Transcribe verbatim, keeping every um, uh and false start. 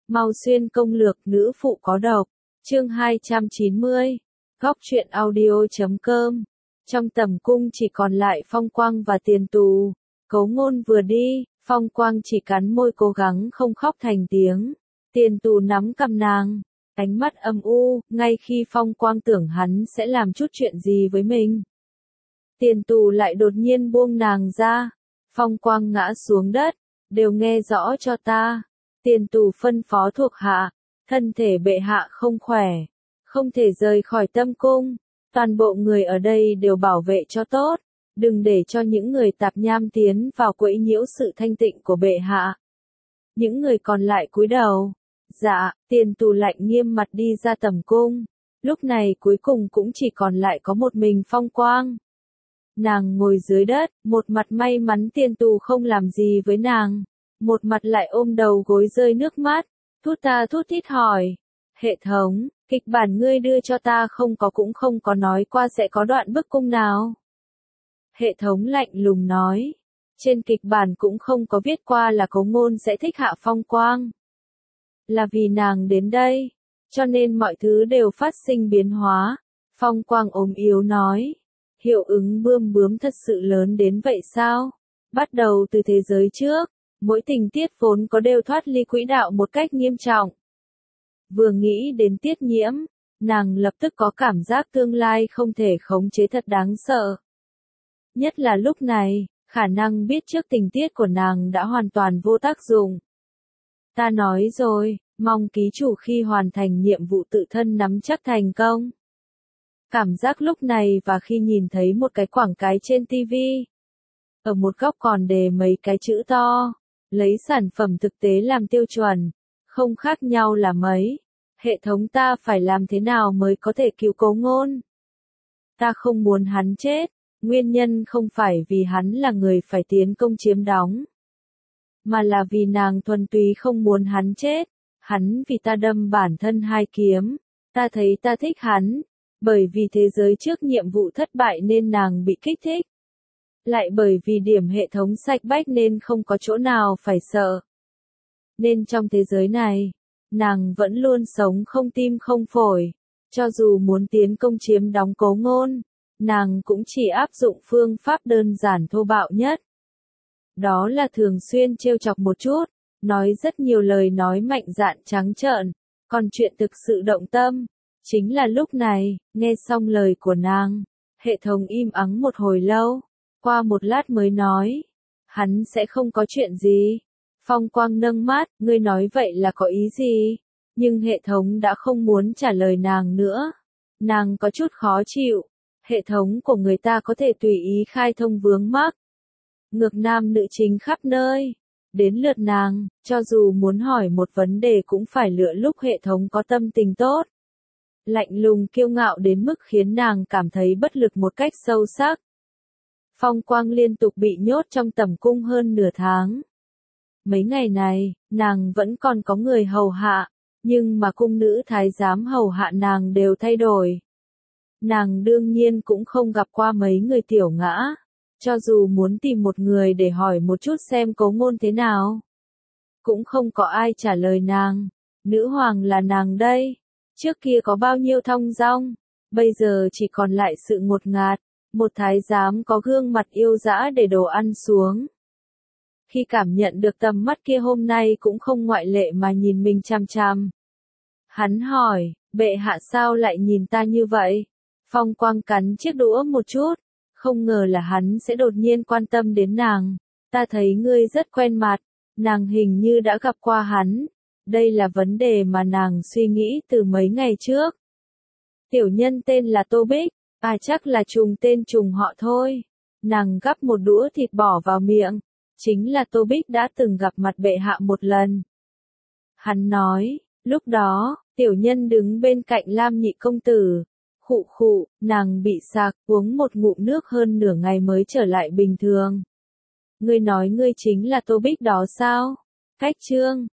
Mau xuyên công lược nữ phụ có độc. Chương hai trăm chín mươi. Góc truyện audio chấm com. Trong tầm cung chỉ còn lại Phong Quang và Tiền Tù. Cấu Ngôn vừa đi, Phong Quang chỉ cắn môi cố gắng không khóc thành tiếng. Tiền Tù nắm cằm nàng, ánh mắt âm u, ngay khi Phong Quang tưởng hắn sẽ làm chút chuyện gì với mình. Tiền Tù lại đột nhiên buông nàng ra. Phong Quang ngã xuống đất, đều nghe rõ cho ta. Tiền Tù phân phó thuộc hạ, thân thể bệ hạ không khỏe, không thể rời khỏi tâm cung. Toàn bộ người ở đây đều bảo vệ cho tốt, đừng để cho những người tạp nham tiến vào quấy nhiễu sự thanh tịnh của bệ hạ. Những người còn lại cúi đầu. Dạ, Tiền Tù lạnh nghiêm mặt đi ra tầm cung. Lúc này cuối cùng cũng chỉ còn lại có một mình Phong Quang. Nàng ngồi dưới đất, một mặt may mắn Tiền Tù không làm gì với nàng, một mặt lại ôm đầu gối rơi nước mắt, thút ta thút thít hỏi. Hệ thống, kịch bản ngươi đưa cho ta không có cũng không có nói qua sẽ có đoạn bức cung nào. Hệ thống lạnh lùng nói, trên kịch bản cũng không có viết qua là Cấu Ngôn sẽ thích hạ Phong Quang. Là vì nàng đến đây, cho nên mọi thứ đều phát sinh biến hóa. Phong Quang ốm yếu nói, hiệu ứng bươm bướm thật sự lớn đến vậy sao? Bắt đầu từ thế giới trước, mỗi tình tiết vốn có đều thoát ly quỹ đạo một cách nghiêm trọng. Vừa nghĩ đến Tiết Nhiễm, nàng lập tức có cảm giác tương lai không thể khống chế thật đáng sợ. Nhất là lúc này, khả năng biết trước tình tiết của nàng đã hoàn toàn vô tác dụng. Ta nói rồi, mong ký chủ khi hoàn thành nhiệm vụ tự thân nắm chắc thành công. Cảm giác lúc này và khi nhìn thấy một cái quảng cáo trên ti vi. Ở một góc còn đề mấy cái chữ to, lấy sản phẩm thực tế làm tiêu chuẩn, không khác nhau là mấy. Hệ thống ta phải làm thế nào mới có thể cứu Cấu Ngôn? Ta không muốn hắn chết, nguyên nhân không phải vì hắn là người phải tiến công chiếm đóng, mà là vì nàng thuần túy không muốn hắn chết. Hắn vì ta đâm bản thân hai kiếm, ta thấy ta thích hắn, bởi vì thế giới trước nhiệm vụ thất bại nên nàng bị kích thích. Lại bởi vì điểm hệ thống sạch bách nên không có chỗ nào phải sợ. Nên trong thế giới này, nàng vẫn luôn sống không tim không phổi. Cho dù muốn tiến công chiếm đóng Cấu Ngôn, nàng cũng chỉ áp dụng phương pháp đơn giản thô bạo nhất. Đó là thường xuyên trêu chọc một chút, nói rất nhiều lời nói mạnh dạn trắng trợn, còn chuyện thực sự động tâm, chính là lúc này, nghe xong lời của nàng, hệ thống im ắng một hồi lâu, qua một lát mới nói, hắn sẽ không có chuyện gì. Phong Quang nâng mắt, ngươi nói vậy là có ý gì? Nhưng hệ thống đã không muốn trả lời nàng nữa. Nàng có chút khó chịu, hệ thống của người ta có thể tùy ý khai thông vướng mắc. Ngược nam nữ chính khắp nơi. Đến lượt nàng, cho dù muốn hỏi một vấn đề cũng phải lựa lúc hệ thống có tâm tình tốt. Lạnh lùng kiêu ngạo đến mức khiến nàng cảm thấy bất lực một cách sâu sắc. Phong Quang liên tục bị nhốt trong tầm cung hơn nửa tháng. Mấy ngày này, nàng vẫn còn có người hầu hạ, nhưng mà cung nữ thái giám hầu hạ nàng đều thay đổi. Nàng đương nhiên cũng không gặp qua mấy người tiểu ngã. Cho dù muốn tìm một người để hỏi một chút xem Cấu Ngôn thế nào, cũng không có ai trả lời nàng. Nữ hoàng là nàng đây. Trước kia có bao nhiêu thong dong, bây giờ chỉ còn lại sự ngột ngạt. Một thái giám có gương mặt yêu dã để đồ ăn xuống. Khi cảm nhận được tầm mắt kia hôm nay cũng không ngoại lệ mà nhìn mình chằm chằm. Hắn hỏi, bệ hạ sao lại nhìn ta như vậy? Phong Quang cắn chiếc đũa một chút. Không ngờ là hắn sẽ đột nhiên quan tâm đến nàng. Ta thấy ngươi rất quen mặt. Nàng hình như đã gặp qua hắn. Đây là vấn đề mà nàng suy nghĩ từ mấy ngày trước. Tiểu nhân tên là Tô Bích. À chắc là trùng tên trùng họ thôi. Nàng gắp một đũa thịt bỏ vào miệng. Chính là Tô Bích đã từng gặp mặt bệ hạ một lần. Hắn nói, lúc đó, tiểu nhân đứng bên cạnh Lam nhị công tử. Khụ khụ, nàng bị sặc, uống một ngụm nước hơn nửa ngày mới trở lại bình thường. Ngươi nói ngươi chính là Tô Bích đó sao? Cách chương,